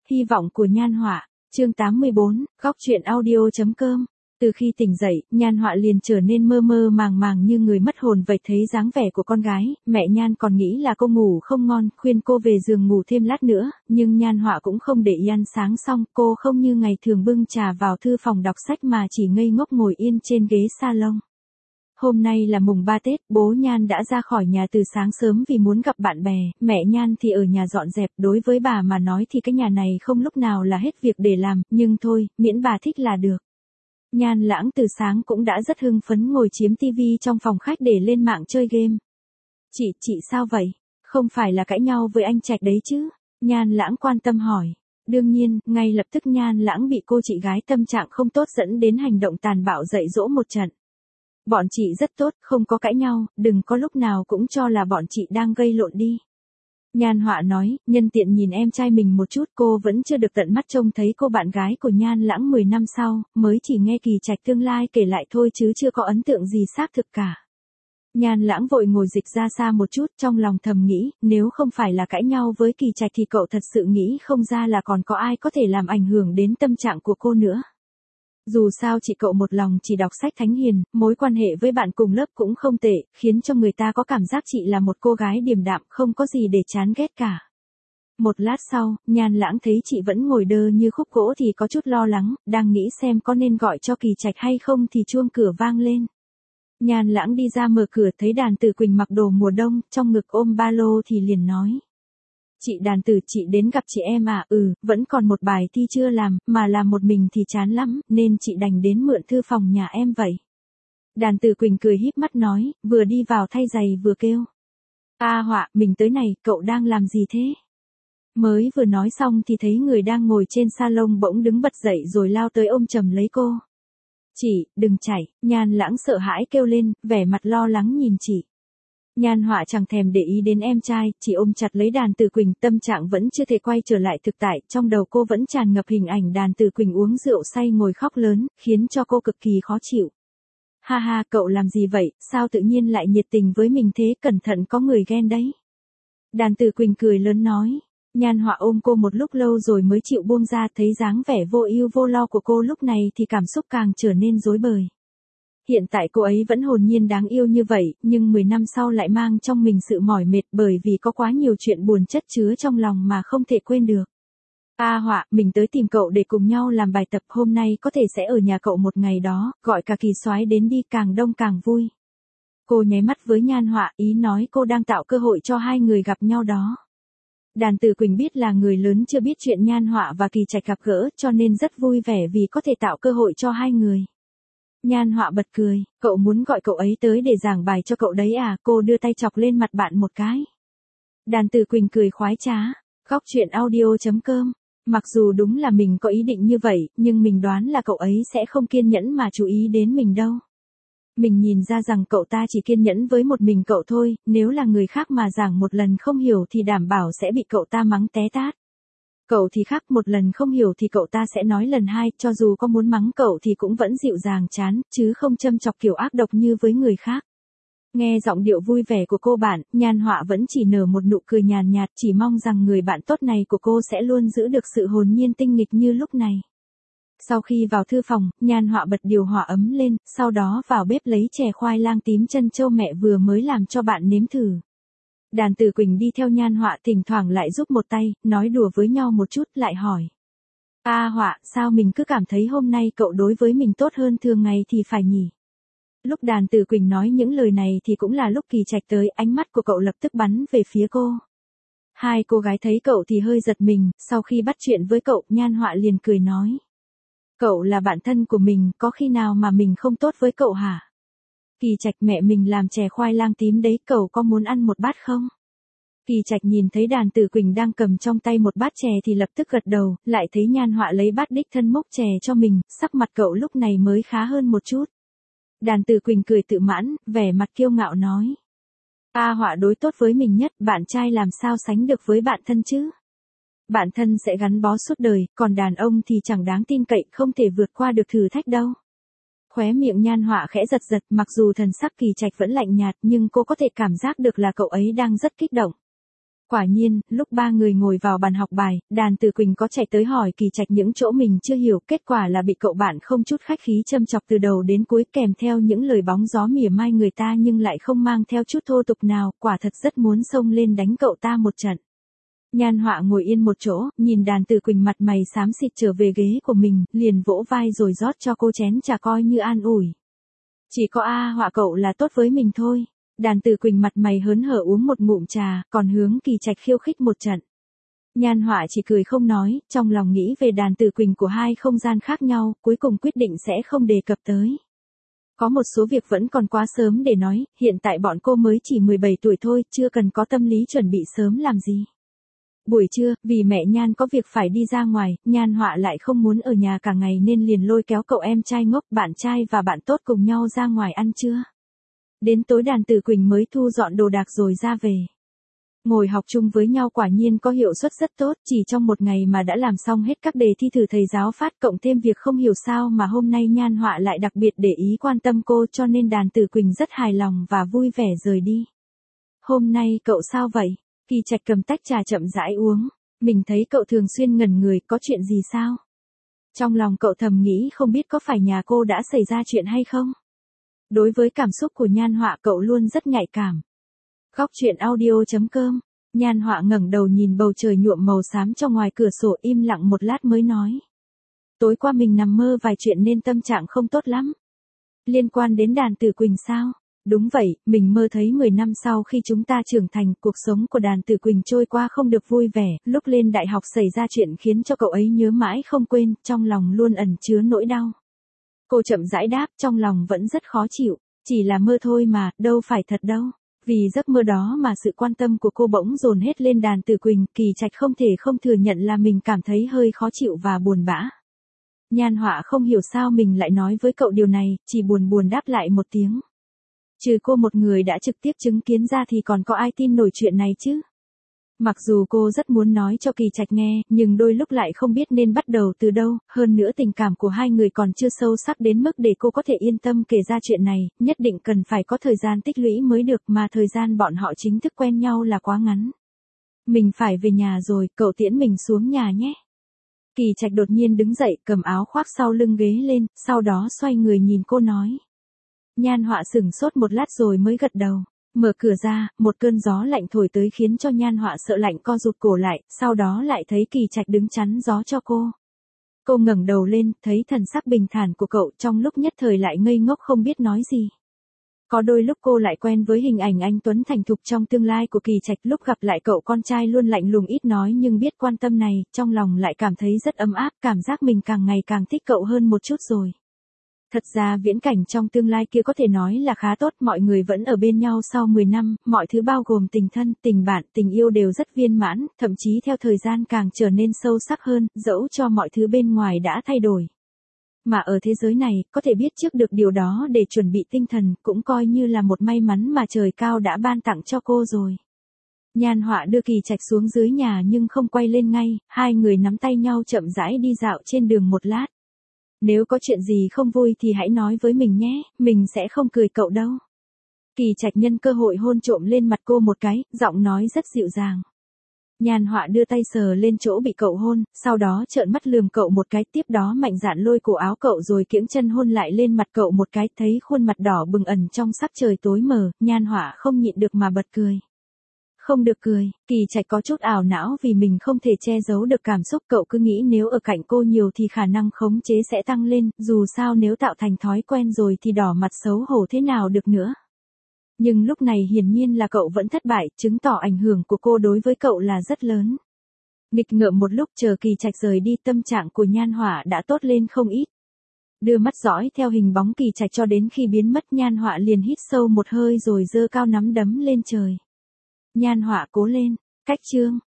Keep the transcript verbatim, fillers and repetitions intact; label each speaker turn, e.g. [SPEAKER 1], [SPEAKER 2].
[SPEAKER 1] Hy vọng của Nhan Họa, chương tám mươi bốn, góc truyện audio.com. Từ khi tỉnh dậy, Nhan Họa liền trở nên mơ mơ màng màng như người mất hồn vậy. Thấy dáng vẻ của con gái, mẹ Nhan còn nghĩ là cô ngủ không ngon, khuyên cô về giường ngủ thêm lát nữa, nhưng Nhan Họa cũng không để ý. Ăn sáng xong, cô không như ngày thường bưng trà vào thư phòng đọc sách mà chỉ ngây ngốc ngồi yên trên ghế salon. Hôm nay là mùng ba Tết, bố Nhan đã ra khỏi nhà từ sáng sớm vì muốn gặp bạn bè, mẹ Nhan thì ở nhà dọn dẹp. Đối với bà mà nói thì cái nhà này không lúc nào là hết việc để làm, nhưng thôi, miễn bà thích là được. Nhan Lãng từ sáng cũng đã rất hưng phấn ngồi chiếm tivi trong phòng khách để lên mạng chơi game. Chị, chị sao vậy? Không phải là cãi nhau với anh Trạch đấy chứ? Nhan Lãng quan tâm hỏi. Đương nhiên, ngay lập tức Nhan Lãng bị cô chị gái tâm trạng không tốt dẫn đến hành động tàn bạo dạy dỗ một trận. Bọn chị rất tốt, không có cãi nhau, đừng có lúc nào cũng cho là bọn chị đang gây lộn đi. Nhan Họa nói, nhân tiện nhìn em trai mình một chút. Cô vẫn chưa được tận mắt trông thấy cô bạn gái của Nhan Lãng mười năm sau, mới chỉ nghe Kỳ Trạch tương lai kể lại thôi chứ chưa có ấn tượng gì xác thực cả. Nhan Lãng vội ngồi dịch ra xa một chút, trong lòng thầm nghĩ, nếu không phải là cãi nhau với Kỳ Trạch thì cậu thật sự nghĩ không ra là còn có ai có thể làm ảnh hưởng đến tâm trạng của cô nữa. Dù sao chị cậu một lòng chỉ đọc sách thánh hiền, mối quan hệ với bạn cùng lớp cũng không tệ, khiến cho người ta có cảm giác chị là một cô gái điềm đạm, không có gì để chán ghét cả. Một lát sau, Nhan Lãng thấy chị vẫn ngồi đơ như khúc gỗ thì có chút lo lắng, đang nghĩ xem có nên gọi cho Kỳ Trạch hay không thì chuông cửa vang lên. Nhan Lãng đi ra mở cửa thấy Đàn Tử Quỳnh mặc đồ mùa đông, trong ngực ôm ba lô thì liền nói. Chị Đàn Tử, chị đến gặp chị em à? Ừ, vẫn còn một bài thi chưa làm, mà làm một mình thì chán lắm, nên chị đành đến mượn thư phòng nhà em vậy. Đàn Tử Quỳnh cười híp mắt nói, vừa đi vào thay giày vừa kêu. A Họa, mình tới này, cậu đang làm gì thế? Mới vừa nói xong thì thấy người đang ngồi trên salon bỗng đứng bật dậy rồi lao tới ôm chầm lấy cô. Chị, đừng chạy, Nhan Lãng sợ hãi kêu lên, vẻ mặt lo lắng nhìn chị. Nhan Họa chẳng thèm để ý đến em trai, chỉ ôm chặt lấy Đàn Tử Quỳnh, tâm trạng vẫn chưa thể quay trở lại thực tại, trong đầu cô vẫn tràn ngập hình ảnh Đàn Tử Quỳnh uống rượu say ngồi khóc lớn, khiến cho cô cực kỳ khó chịu. Ha ha, cậu làm gì vậy, sao tự nhiên lại nhiệt tình với mình thế, cẩn thận có người ghen đấy. Đàn Tử Quỳnh cười lớn nói. Nhan Họa ôm cô một lúc lâu rồi mới chịu buông ra, thấy dáng vẻ vô ưu vô lo của cô lúc này thì cảm xúc càng trở nên rối bời. Hiện tại cô ấy vẫn hồn nhiên đáng yêu như vậy, nhưng mười năm sau lại mang trong mình sự mỏi mệt bởi vì có quá nhiều chuyện buồn chất chứa trong lòng mà không thể quên được. A Họa, mình tới tìm cậu để cùng nhau làm bài tập, hôm nay có thể sẽ ở nhà cậu một ngày đó, gọi cả Kỳ soái đến đi, càng đông càng vui. Cô nháy mắt với Nhan Họa, ý nói cô đang tạo cơ hội cho hai người gặp nhau đó. Đàn Tử Quỳnh biết là người lớn chưa biết chuyện Nhan Họa và Kỳ Trạch gặp gỡ, cho nên rất vui vẻ vì có thể tạo cơ hội cho hai người. Nhan Họa bật cười, cậu muốn gọi cậu ấy tới để giảng bài cho cậu đấy à? Cô đưa tay chọc lên mặt bạn một cái. Đàn Tử Quỳnh cười khoái trá, góc truyện audio.com. Mặc dù đúng là mình có ý định như vậy, nhưng mình đoán là cậu ấy sẽ không kiên nhẫn mà chú ý đến mình đâu. Mình nhìn ra rằng cậu ta chỉ kiên nhẫn với một mình cậu thôi, nếu là người khác mà giảng một lần không hiểu thì đảm bảo sẽ bị cậu ta mắng té tát. Cậu thì khác, một lần không hiểu thì cậu ta sẽ nói lần hai, cho dù có muốn mắng cậu thì cũng vẫn dịu dàng chán, chứ không châm chọc kiểu ác độc như với người khác. Nghe giọng điệu vui vẻ của cô bạn, Nhan Họa vẫn chỉ nở một nụ cười nhàn nhạt, chỉ mong rằng người bạn tốt này của cô sẽ luôn giữ được sự hồn nhiên tinh nghịch như lúc này. Sau khi vào thư phòng, Nhan Họa bật điều hòa ấm lên, sau đó vào bếp lấy chè khoai lang tím trân châu mẹ vừa mới làm cho bạn nếm thử. Đàn Tử Quỳnh đi theo Nhan Họa thỉnh thoảng lại giúp một tay, nói đùa với nhau một chút lại hỏi. A Họa, sao mình cứ cảm thấy hôm nay cậu đối với mình tốt hơn thường ngày thì phải nhỉ? Lúc Đàn Tử Quỳnh nói những lời này thì cũng là lúc Kỳ Trạch tới, ánh mắt của cậu lập tức bắn về phía cô. Hai cô gái thấy cậu thì hơi giật mình, sau khi bắt chuyện với cậu, Nhan Họa liền cười nói. Cậu là bạn thân của mình, có khi nào mà mình không tốt với cậu hả? Kỳ Trạch, mẹ mình làm chè khoai lang tím đấy, cậu có muốn ăn một bát không? Kỳ Trạch nhìn thấy Đàn Tử Quỳnh đang cầm trong tay một bát chè thì lập tức gật đầu, lại thấy Nhan Họa lấy bát đích thân múc chè cho mình, sắc mặt cậu lúc này mới khá hơn một chút. Đàn Tử Quỳnh cười tự mãn, vẻ mặt kiêu ngạo nói. A Họa đối tốt với mình nhất, bạn trai làm sao sánh được với bạn thân chứ? Bạn thân sẽ gắn bó suốt đời, còn đàn ông thì chẳng đáng tin cậy, không thể vượt qua được thử thách đâu. Khóe miệng Nhan Họa khẽ giật giật, mặc dù thần sắc Kỳ Trạch vẫn lạnh nhạt nhưng cô có thể cảm giác được là cậu ấy đang rất kích động. Quả nhiên, lúc ba người ngồi vào bàn học bài, Đàn Tử Quỳnh có chạy tới hỏi Kỳ Trạch những chỗ mình chưa hiểu, kết quả là bị cậu bạn không chút khách khí châm chọc từ đầu đến cuối, kèm theo những lời bóng gió mỉa mai người ta nhưng lại không mang theo chút thô tục nào, quả thật rất muốn xông lên đánh cậu ta một trận. Nhan Họa ngồi yên một chỗ, nhìn Đàn Tử Quỳnh mặt mày xám xịt trở về ghế của mình, liền vỗ vai rồi rót cho cô chén trà coi như an ủi. Chỉ có A Họa cậu là tốt với mình thôi. Đàn Tử Quỳnh mặt mày hớn hở uống một ngụm trà, còn hướng Kỳ Trạch khiêu khích một trận. Nhan Họa chỉ cười không nói, trong lòng nghĩ về Đàn Tử Quỳnh của hai không gian khác nhau, cuối cùng quyết định sẽ không đề cập tới. Có một số việc vẫn còn quá sớm để nói, hiện tại bọn cô mới chỉ mười bảy tuổi thôi, chưa cần có tâm lý chuẩn bị sớm làm gì. Buổi trưa, vì mẹ Nhan có việc phải đi ra ngoài, Nhan Họa lại không muốn ở nhà cả ngày nên liền lôi kéo cậu em trai ngốc, bạn trai và bạn tốt cùng nhau ra ngoài ăn trưa. Đến tối Đàn Tử Quỳnh mới thu dọn đồ đạc rồi ra về. Ngồi học chung với nhau quả nhiên có hiệu suất rất tốt, chỉ trong một ngày mà đã làm xong hết các đề thi thử thầy giáo phát, cộng thêm việc không hiểu sao mà hôm nay Nhan Họa lại đặc biệt để ý quan tâm cô, cho nên Đàn Tử Quỳnh rất hài lòng và vui vẻ rời đi. Hôm nay cậu sao vậy? Kỳ Trạch cầm tách trà chậm rãi uống. Mình thấy cậu thường xuyên ngẩn người, có chuyện gì sao? Trong lòng cậu thầm nghĩ không biết có phải nhà cô đã xảy ra chuyện hay không? Đối với cảm xúc của Nhan Họa cậu luôn rất nhạy cảm. Góc truyện audio chấm com. Nhan Họa ngẩng đầu nhìn bầu trời nhuộm màu xám trong ngoài cửa sổ, im lặng một lát mới nói. Tối qua mình nằm mơ vài chuyện nên tâm trạng không tốt lắm. Liên quan đến Đàn Tử Quỳnh sao? Đúng vậy, mình mơ thấy mười năm sau khi chúng ta trưởng thành, cuộc sống của Đàn Tử Quỳnh trôi qua không được vui vẻ, lúc lên đại học xảy ra chuyện khiến cho cậu ấy nhớ mãi không quên, trong lòng luôn ẩn chứa nỗi đau. Cô chậm rãi đáp, trong lòng vẫn rất khó chịu, chỉ là mơ thôi mà, đâu phải thật đâu. Vì giấc mơ đó mà sự quan tâm của cô bỗng dồn hết lên Đàn Tử Quỳnh, Kỳ Trạch không thể không thừa nhận là mình cảm thấy hơi khó chịu và buồn bã. Nhan Họa không hiểu sao mình lại nói với cậu điều này, chỉ buồn buồn đáp lại một tiếng. Trừ cô một người đã trực tiếp chứng kiến ra thì còn có ai tin nổi chuyện này chứ? Mặc dù cô rất muốn nói cho Kỳ Trạch nghe, nhưng đôi lúc lại không biết nên bắt đầu từ đâu, hơn nữa tình cảm của hai người còn chưa sâu sắc đến mức để cô có thể yên tâm kể ra chuyện này, nhất định cần phải có thời gian tích lũy mới được, mà thời gian bọn họ chính thức quen nhau là quá ngắn. Mình phải về nhà rồi, cậu tiễn mình xuống nhà nhé. Kỳ Trạch đột nhiên đứng dậy, cầm áo khoác sau lưng ghế lên, sau đó xoay người nhìn cô nói. Nhan Họa sửng sốt một lát rồi mới gật đầu. Mở cửa ra, một cơn gió lạnh thổi tới khiến cho Nhan Họa sợ lạnh co rụt cổ lại, sau đó lại thấy Kỳ Trạch đứng chắn gió cho cô. Cô ngẩng đầu lên, thấy thần sắc bình thản của cậu, trong lúc nhất thời lại ngây ngốc không biết nói gì. Có đôi lúc cô lại quen với hình ảnh anh tuấn thành thục trong tương lai của Kỳ Trạch, lúc gặp lại cậu con trai luôn lạnh lùng ít nói nhưng biết quan tâm này, trong lòng lại cảm thấy rất ấm áp, cảm giác mình càng ngày càng thích cậu hơn một chút rồi. Thật ra viễn cảnh trong tương lai kia có thể nói là khá tốt, mọi người vẫn ở bên nhau sau mười năm, mọi thứ bao gồm tình thân, tình bạn, tình yêu đều rất viên mãn, thậm chí theo thời gian càng trở nên sâu sắc hơn, dẫu cho mọi thứ bên ngoài đã thay đổi. Mà ở thế giới này, có thể biết trước được điều đó để chuẩn bị tinh thần, cũng coi như là một may mắn mà trời cao đã ban tặng cho cô rồi. Nhan Họa đưa Kỳ Trạch xuống dưới nhà nhưng không quay lên ngay, hai người nắm tay nhau chậm rãi đi dạo trên đường một lát. Nếu có chuyện gì không vui thì hãy nói với mình nhé, mình sẽ không cười cậu đâu. Kỳ Trạch nhân cơ hội hôn trộm lên mặt cô một cái, giọng nói rất dịu dàng. Nhan Họa đưa tay sờ lên chỗ bị cậu hôn, sau đó trợn mắt lườm cậu một cái, tiếp đó mạnh dạn lôi cổ áo cậu rồi kiễng chân hôn lại lên mặt cậu một cái, thấy khuôn mặt đỏ bừng ẩn trong sắc trời tối mờ, Nhan Họa không nhịn được mà bật cười. Không được cười, Kỳ Trạch có chút ảo não vì mình không thể che giấu được cảm xúc, cậu cứ nghĩ nếu ở cạnh cô nhiều thì khả năng khống chế sẽ tăng lên, dù sao nếu tạo thành thói quen rồi thì đỏ mặt xấu hổ thế nào được nữa. Nhưng lúc này hiển nhiên là cậu vẫn thất bại, chứng tỏ ảnh hưởng của cô đối với cậu là rất lớn. Nghịch ngợm một lúc chờ Kỳ Trạch rời đi, tâm trạng của Nhan Họa đã tốt lên không ít. Đưa mắt dõi theo hình bóng Kỳ Trạch cho đến khi biến mất, Nhan Họa liền hít sâu một hơi rồi giơ cao nắm đấm lên trời. Nhan Họa cố lên, cách chương.